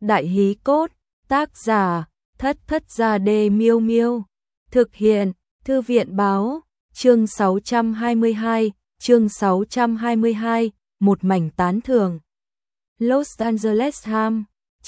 Đại hí cốt, tác giả, Thất Thất Gia Đê Miêu Miêu. Thực hiện, Thư viện báo, chương 622, một mảnh tán thưởng. Los Angeles Times,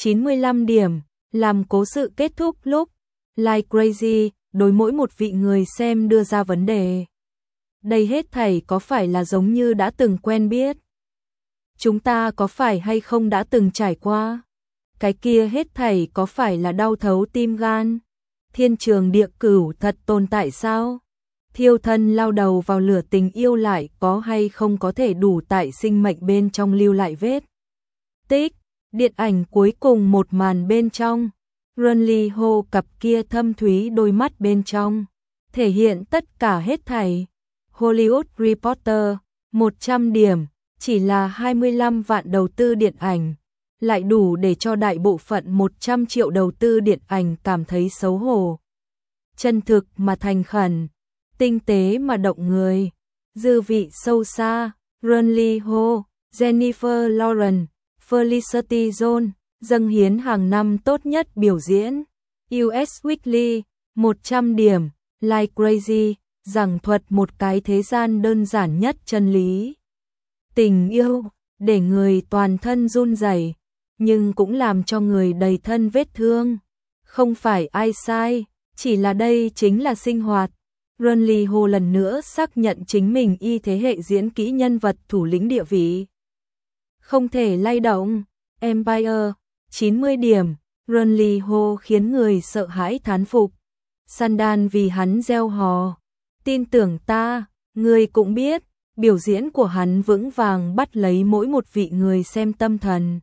95 điểm, làm cố sự kết thúc lúc Like Crazy, đối mỗi một vị người xem đưa ra vấn đề. Đây hết thảy có phải là giống như đã từng quen biết? Chúng ta có phải hay không đã từng trải qua? Cái kia hết thảy có phải là đau thấu tim gan? Thiên trường địa cửu thật tồn tại sao? Thiêu thân lao đầu vào lửa tình yêu lại có hay không có thể đủ tại sinh mệnh bên trong lưu lại vết tích? Điện ảnh cuối cùng một màn bên trong, Runley Ho cặp kia thâm thúy đôi mắt bên trong, thể hiện tất cả hết thảy. Hollywood Reporter, 100 điểm, chỉ là 25 vạn đầu tư điện ảnh, lại đủ để cho đại bộ phận 100 triệu đầu tư điện ảnh cảm thấy xấu hổ. Chân thực mà thành khẩn, tinh tế mà động người, dư vị sâu xa. Runley Ho, Jennifer Lawrence, Felicity Jones dâng hiến hàng năm tốt nhất biểu diễn. US Weekly, 100 điểm, Like Crazy, giảng thuật một cái thế gian đơn giản nhất chân lý. Tình yêu, để người toàn thân run rẩy, nhưng cũng làm cho người đầy thân vết thương. Không phải ai sai, chỉ là đây chính là sinh hoạt. Runley Ho lần nữa xác nhận chính mình y thế hệ diễn kỹ nhân vật thủ lĩnh địa vị. Không thể lay động. Empire, 90 điểm, Runley Ho khiến người sợ hãi thán phục. Sandal vì hắn gieo hò. Tin tưởng ta, người cũng biết, biểu diễn của hắn vững vàng bắt lấy mỗi một vị người xem tâm thần.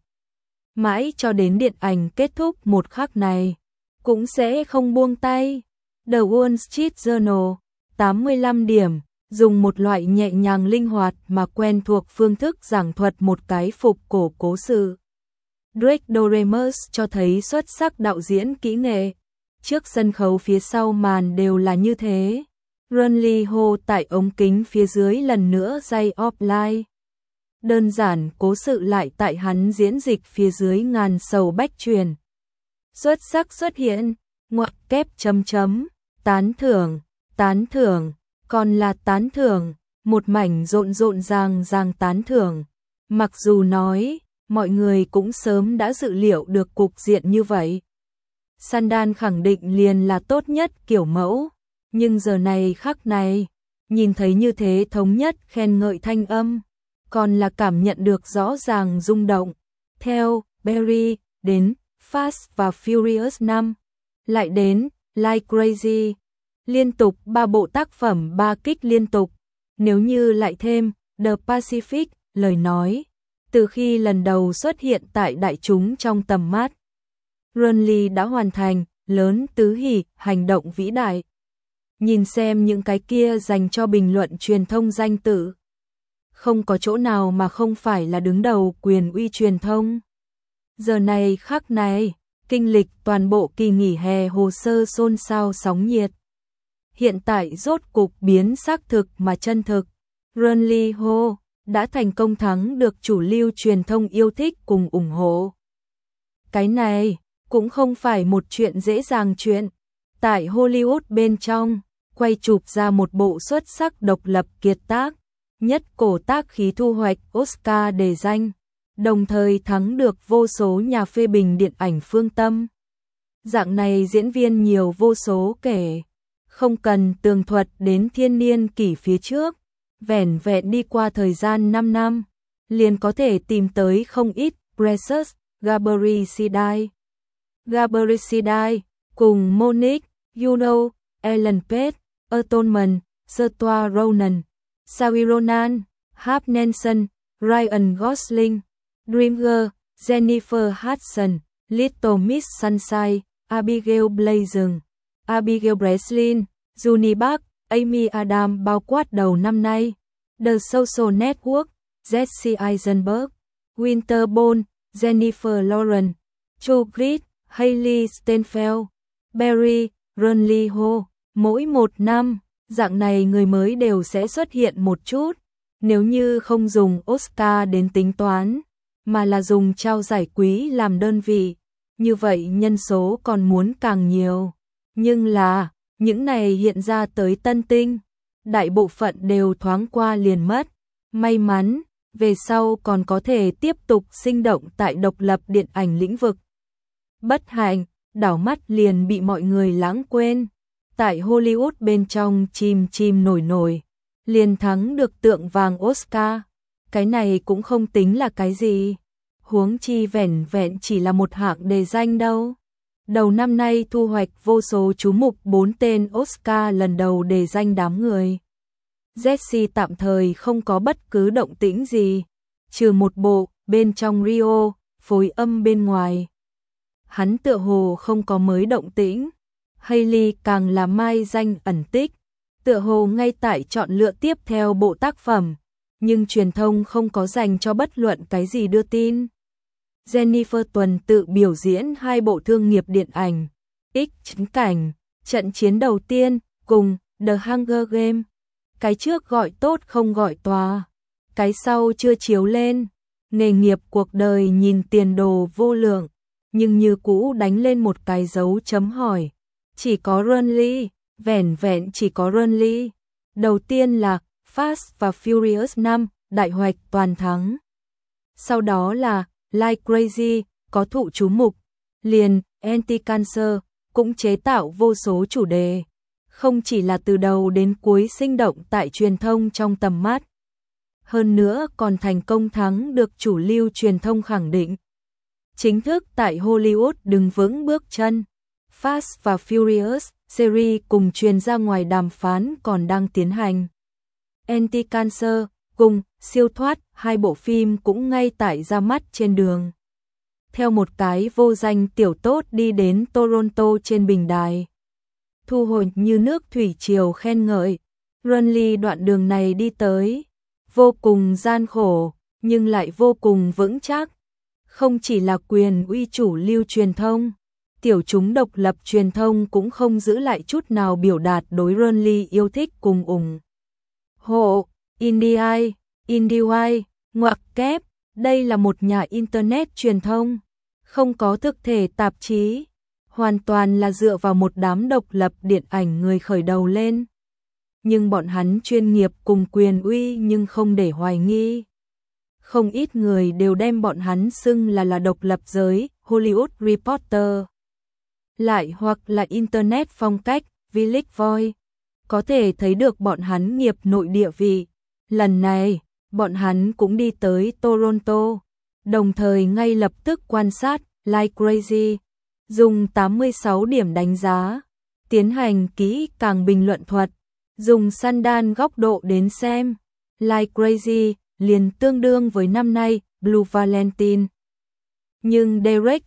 Mãi cho đến điện ảnh kết thúc một khắc này, cũng sẽ không buông tay. The Wall Street Journal, 85 điểm, dùng một loại nhẹ nhàng linh hoạt mà quen thuộc phương thức giảng thuật một cái phục cổ cố sự. Drake Doremus cho thấy xuất sắc đạo diễn kỹ nghệ. Trước sân khấu phía sau màn đều là như thế. Runley Ho tại ống kính phía dưới lần nữa dây offline. Đơn giản cố sự lại tại hắn diễn dịch phía dưới ngàn sầu bách truyền. Xuất sắc xuất hiện, ngoặc kép chấm chấm, tán thưởng, còn là tán thưởng, một mảnh rộn rộn ràng tán thưởng. Mặc dù nói, mọi người cũng sớm đã dự liệu được cục diện như vậy. Sandal khẳng định liền là tốt nhất kiểu mẫu, nhưng giờ này khắc này, nhìn thấy như thế thống nhất khen ngợi thanh âm, còn là cảm nhận được rõ ràng rung động. Theo Barry, đến Fast và Furious 5, lại đến Like Crazy, liên tục 3 bộ tác phẩm 3 kích liên tục. Nếu như lại thêm The Pacific, lời nói, từ khi lần đầu xuất hiện tại đại chúng trong tầm mắt, Runley đã hoàn thành lớn tứ hỉ hành động vĩ đại. Nhìn xem những cái kia dành cho bình luận truyền thông danh tự, không có chỗ nào mà không phải là đứng đầu quyền uy truyền thông. Giờ này khắc này, kinh lịch toàn bộ kỳ nghỉ hè hồ sơ xôn xao sóng nhiệt. Hiện tại rốt cục biến xác thực mà chân thực. Runley Ho đã thành công thắng được chủ lưu truyền thông yêu thích cùng ủng hộ. Cái này cũng không phải một chuyện dễ dàng chuyện. Tại Hollywood bên trong, quay chụp ra một bộ xuất sắc độc lập kiệt tác, nhất cổ tác khí thu hoạch Oscar đề danh, đồng thời thắng được vô số nhà phê bình điện ảnh phương tâm. Dạng này diễn viên nhiều vô số kể, không cần tường thuật đến thiên niên kỷ phía trước, vẻn vẹn đi qua thời gian 5 năm, liền có thể tìm tới không ít. Precious Gabricidai cùng Monique Juno, Ellen Page, Atonement, Saoirse Ronan, Saoirse Ronan, Hap Nelson, Ryan Gosling, Dreamgirl, Jennifer Hudson, Little Miss Sunshine, Abigail Breslin, Abigail Breslin, Junie Park, Amy Adams bao quát đầu năm nay. The Social Network, Jesse Eisenberg, Winter Bone, Jennifer Lawrence, Joe Grid, Hailey Steinfeld, Barry, Runley Ho. Mỗi một năm, dạng này người mới đều sẽ xuất hiện một chút. Nếu như không dùng Oscar đến tính toán, mà là dùng trao giải quý làm đơn vị, như vậy nhân số còn muốn càng nhiều. Nhưng là, những này hiện ra tới Tân Tinh, đại bộ phận đều thoáng qua liền mất. May mắn, về sau còn có thể tiếp tục sinh động tại độc lập điện ảnh lĩnh vực. Bất hạnh, đảo mắt liền bị mọi người lãng quên. Tại Hollywood bên trong chìm nổi, liền thắng được tượng vàng Oscar. Cái này cũng không tính là cái gì. Huống chi vẻn vẹn chỉ là một hạng đề danh đâu. Đầu năm nay thu hoạch vô số chú mục 4 tên Oscar lần đầu đề danh đám người. Jesse tạm thời không có bất cứ động tĩnh gì, trừ một bộ bên trong Rio, phối âm bên ngoài. Hắn tựa hồ không có mới động tĩnh. Hailey càng là mai danh ẩn tích, tựa hồ ngay tại chọn lựa tiếp theo bộ tác phẩm, nhưng truyền thông không có dành cho bất luận cái gì đưa tin. Jennifer tuần tự biểu diễn 2 bộ thương nghiệp điện ảnh, X cảnh, trận chiến đầu tiên, cùng The Hunger Games. Cái trước gọi tốt không gọi tòa, cái sau chưa chiếu lên. Nghề nghiệp cuộc đời nhìn tiền đồ vô lượng, nhưng như cũ đánh lên một cái dấu chấm hỏi. Chỉ có Runly, vẻn vẹn chỉ có Runly. Đầu tiên là Fast và Furious 5, đại hoạch toàn thắng. Sau đó là Like Crazy, có thụ chú mục. Liền, Anti-Cancer, cũng chế tạo vô số chủ đề. Không chỉ là từ đầu đến cuối sinh động tại truyền thông trong tầm mắt. Hơn nữa còn thành công thắng được chủ lưu truyền thông khẳng định. Chính thức tại Hollywood đứng vững bước chân. Fast và Furious series cùng truyền ra ngoài đàm phán còn đang tiến hành. Anti-Cancer cùng Siêu thoát, 2 bộ phim cũng ngay tại ra mắt trên đường. Theo một cái vô danh tiểu tốt đi đến Toronto trên bình đài. Thu hồi như nước thủy triều khen ngợi. Runly đoạn đường này đi tới, vô cùng gian khổ, nhưng lại vô cùng vững chắc. Không chỉ là quyền uy chủ lưu truyền thông, tiểu chúng độc lập truyền thông cũng không giữ lại chút nào biểu đạt đối Runly yêu thích cùng ủng hộ. IndieWire, ngoặc kép, đây là một nhà internet truyền thông, không có thực thể tạp chí, hoàn toàn là dựa vào một đám độc lập điện ảnh người khởi đầu lên. Nhưng bọn hắn chuyên nghiệp cùng quyền uy nhưng không để hoài nghi. Không ít người đều đem bọn hắn xưng là độc lập giới, Hollywood Reporter. Lại hoặc là internet phong cách, Village Voice. Có thể thấy được bọn hắn nghiệp nội địa vị. Lần này, bọn hắn cũng đi tới Toronto, đồng thời ngay lập tức quan sát Like Crazy, dùng 86 điểm đánh giá, tiến hành kỹ càng bình luận thuật, dùng sandal góc độ đến xem. Like Crazy liền tương đương với năm nay Blue Valentine. Nhưng Derek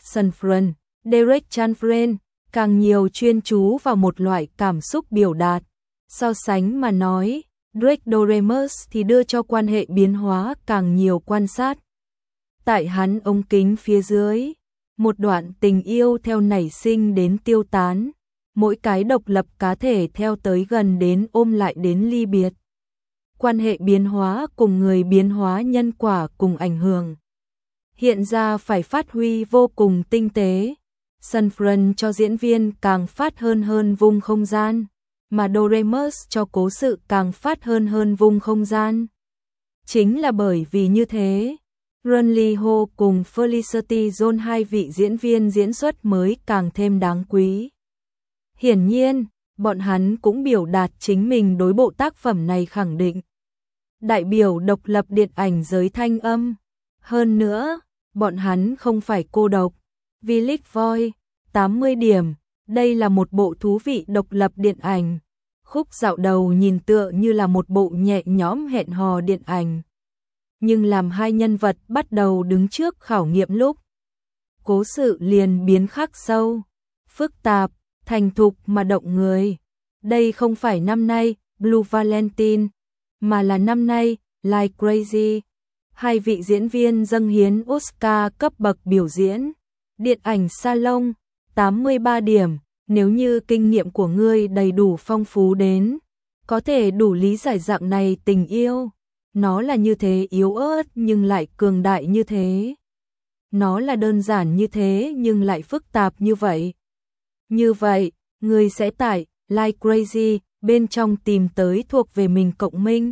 Chanfren càng nhiều chuyên chú vào một loại cảm xúc biểu đạt. So sánh mà nói, Drake Doremus thì đưa cho quan hệ biến hóa càng nhiều quan sát. Tại hắn ống kính phía dưới, một đoạn tình yêu theo nảy sinh đến tiêu tán, mỗi cái độc lập cá thể theo tới gần đến ôm lại đến ly biệt. Quan hệ biến hóa cùng người biến hóa nhân quả cùng ảnh hưởng. Hiện ra phải phát huy vô cùng tinh tế. Sanford cho diễn viên càng phát hơn vùng không gian, mà Doremus cho cố sự càng phát hơn vùng không gian. Chính là bởi vì như thế, Runly Ho cùng Felicity Jones, 2 vị diễn viên diễn xuất mới càng thêm đáng quý. Hiển nhiên, bọn hắn cũng biểu đạt chính mình đối bộ tác phẩm này khẳng định. Đại biểu độc lập điện ảnh giới thanh âm. Hơn nữa, bọn hắn không phải cô độc. Village Voice, 80 điểm, đây là một bộ thú vị độc lập điện ảnh. Khúc dạo đầu nhìn tựa như là một bộ nhẹ nhõm hẹn hò điện ảnh. Nhưng làm 2 nhân vật bắt đầu đứng trước khảo nghiệm lúc, cố sự liền biến khắc sâu, phức tạp, thành thục mà động người. Đây không phải năm nay Blue Valentine, mà là năm nay Like Crazy. 2 vị diễn viên dâng hiến Oscar cấp bậc biểu diễn. Điện ảnh salon, 83 điểm. Nếu như kinh nghiệm của ngươi đầy đủ phong phú đến, có thể đủ lý giải dạng này tình yêu. Nó là như thế yếu ớt nhưng lại cường đại như thế. nó là đơn giản như thế nhưng lại phức tạp như vậy. Như vậy, người sẽ tải Like Crazy bên trong tìm tới thuộc về mình cộng minh.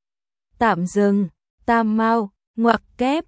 Tạm dừng, tam mau, ngoặc kép,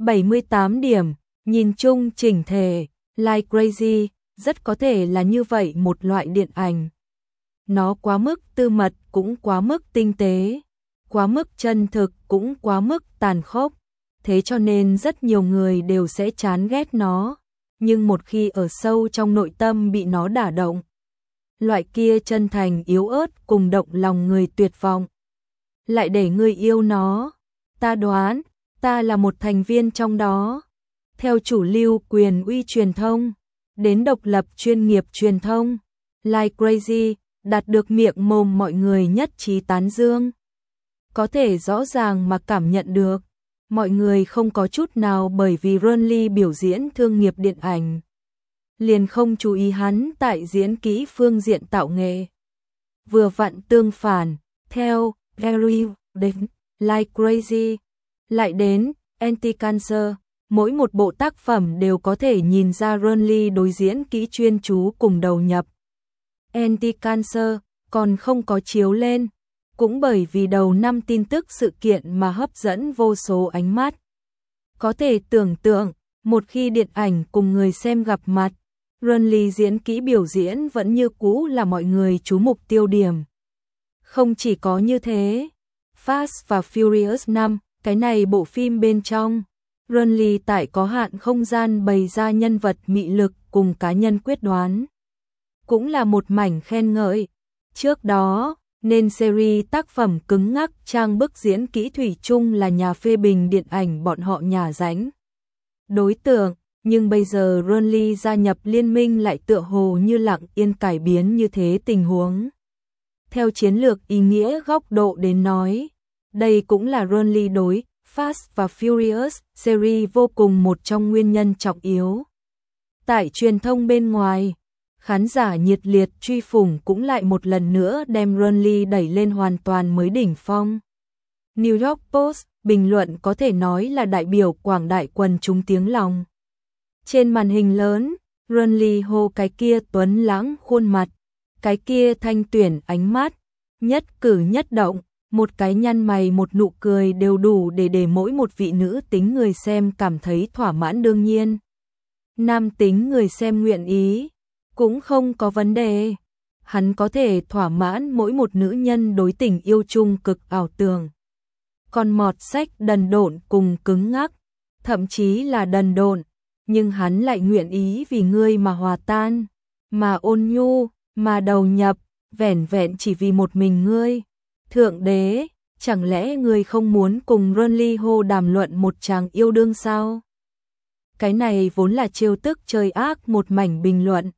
78 điểm, nhìn chung chỉnh thể, Like Crazy, rất có thể là như vậy một loại điện ảnh. Nó quá mức tư mật cũng quá mức tinh tế, quá mức chân thực cũng quá mức tàn khốc, thế cho nên rất nhiều người đều sẽ chán ghét nó, nhưng một khi ở sâu trong nội tâm bị nó đả động, loại kia chân thành yếu ớt cùng động lòng người tuyệt vọng, lại để người yêu nó. Ta đoán, ta là một thành viên trong đó. Theo chủ lưu quyền uy truyền thông, đến độc lập chuyên nghiệp truyền thông, Like Crazy đạt được miệng mồm mọi người nhất trí tán dương. Có thể rõ ràng mà cảm nhận được, mọi người không có chút nào bởi vì Ronly biểu diễn thương nghiệp điện ảnh, liền không chú ý hắn tại diễn kỹ phương diện tạo nghệ. Vừa vặn tương phản, theo Gary đến Like Crazy, lại đến Anti-Cancer, mỗi một bộ tác phẩm đều có thể nhìn ra Ronly đối diễn kỹ chuyên chú cùng đầu nhập. Anti-Cancer còn không có chiếu lên, cũng bởi vì đầu năm tin tức sự kiện mà hấp dẫn vô số ánh mắt. Có thể tưởng tượng, một khi điện ảnh cùng người xem gặp mặt, Ronly diễn kỹ biểu diễn vẫn như cũ là mọi người chú mục tiêu điểm. Không chỉ có như thế, Fast và Furious 5, cái này bộ phim bên trong, Ronly tại có hạn không gian bày ra nhân vật mị lực cùng cá nhân quyết đoán. Cũng là một mảnh khen ngợi. Trước đó, nên series tác phẩm cứng ngắc trang bức diễn kỹ thủy chung là nhà phê bình điện ảnh bọn họ nhả ránh đối tượng, nhưng bây giờ Ronly gia nhập liên minh lại tựa hồ như lặng yên cải biến như thế tình huống. Theo chiến lược ý nghĩa góc độ đến nói, đây cũng là Ronly đối Fast và Furious series vô cùng một trong nguyên nhân trọng yếu. Tại truyền thông bên ngoài, khán giả nhiệt liệt truy phủng cũng lại một lần nữa đem Ronly đẩy lên hoàn toàn mới đỉnh phong. New York Post bình luận có thể nói là đại biểu quảng đại quần chúng tiếng lòng. Trên màn hình lớn, Ronly hô cái kia tuấn lãng khuôn mặt, cái kia thanh tuyển ánh mắt, nhất cử nhất động, một cái nhăn mày một nụ cười đều đủ để mỗi một vị nữ tính người xem cảm thấy thỏa mãn đương nhiên. Nam tính người xem nguyện ý, cũng không có vấn đề. Hắn có thể thỏa mãn mỗi một nữ nhân đối tình yêu chung cực ảo tưởng. Còn mọt sách đần độn cùng cứng ngắc, thậm chí là đần độn, nhưng hắn lại nguyện ý vì ngươi mà hòa tan, mà ôn nhu, mà đầu nhập, vẻn vẹn chỉ vì một mình ngươi. Thượng đế, chẳng lẽ ngươi không muốn cùng Ronly Ho đàm luận một tràng yêu đương sao? Cái này vốn là trêu tức chơi ác một mảnh bình luận.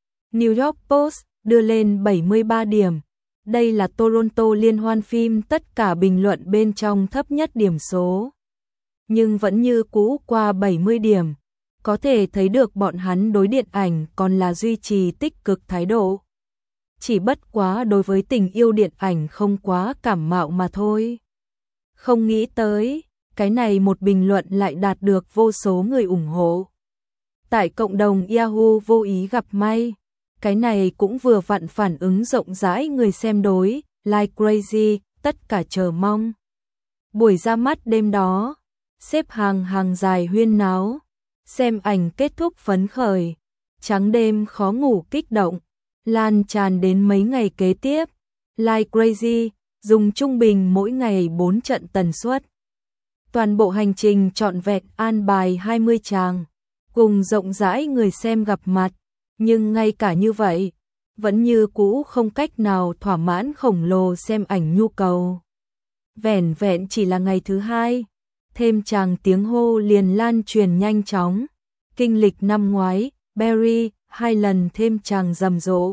New York Post đưa lên 73 điểm. Đây là Toronto liên hoan phim tất cả bình luận bên trong thấp nhất điểm số. Nhưng vẫn như cũ qua 70 điểm. Có thể thấy được bọn hắn đối điện ảnh còn là duy trì tích cực thái độ. Chỉ bất quá đối với tình yêu điện ảnh không quá cảm mạo mà thôi. Không nghĩ tới, cái này một bình luận lại đạt được vô số người ủng hộ. Tại cộng đồng Yahoo vô ý gặp may, cái này cũng vừa vặn phản ứng rộng rãi người xem đối, Like Crazy, tất cả chờ mong. Buổi ra mắt đêm đó, xếp hàng dài huyên náo, xem ảnh kết thúc phấn khởi, trắng đêm khó ngủ kích động, lan tràn đến mấy ngày kế tiếp. Like Crazy, dùng trung bình mỗi ngày 4 trận tần suất. Toàn bộ hành trình trọn vẹn an bài 20 tràng, cùng rộng rãi người xem gặp mặt, nhưng ngay cả như vậy, vẫn như cũ không cách nào thỏa mãn khổng lồ xem ảnh nhu cầu. Vẻn vẹn chỉ là ngày thứ hai, thêm tràng tiếng hô liền lan truyền nhanh chóng. Kinh lịch năm ngoái, Barry 2 lần thêm tràng rầm rộ.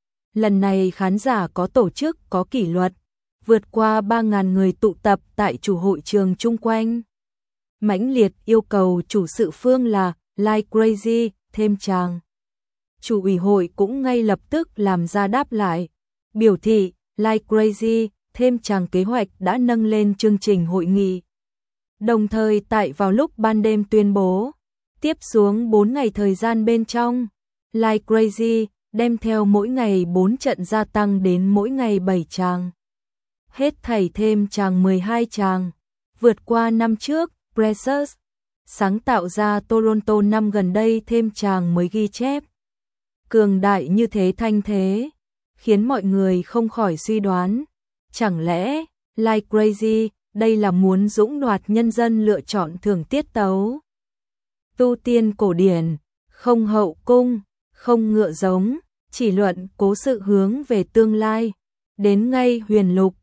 Lần này khán giả có tổ chức, có kỷ luật, vượt qua 3.000 người tụ tập tại chủ hội trường chung quanh. Mãnh liệt yêu cầu chủ sự phương là Like Crazy thêm tràng. Chủ ủy hội cũng ngay lập tức làm ra đáp lại, biểu thị Like Crazy thêm tràng kế hoạch đã nâng lên chương trình hội nghị. Đồng thời tại vào lúc ban đêm tuyên bố, Tiếp xuống 4 ngày thời gian bên trong, Like Crazy đem theo mỗi ngày 4 trận gia tăng đến mỗi ngày 7 tràng. Hết thảy thêm tràng 12 tràng, vượt qua năm trước, Precious sáng tạo ra Toronto năm gần đây thêm tràng mới ghi chép. Cường đại như thế thanh thế, khiến mọi người không khỏi suy đoán, chẳng lẽ Like Crazy đây là muốn dũng đoạt nhân dân lựa chọn thưởng tiết tấu. Tu tiên cổ điển, không hậu cung, không ngựa giống, chỉ luận cố sự hướng về tương lai, đến ngay huyền lục,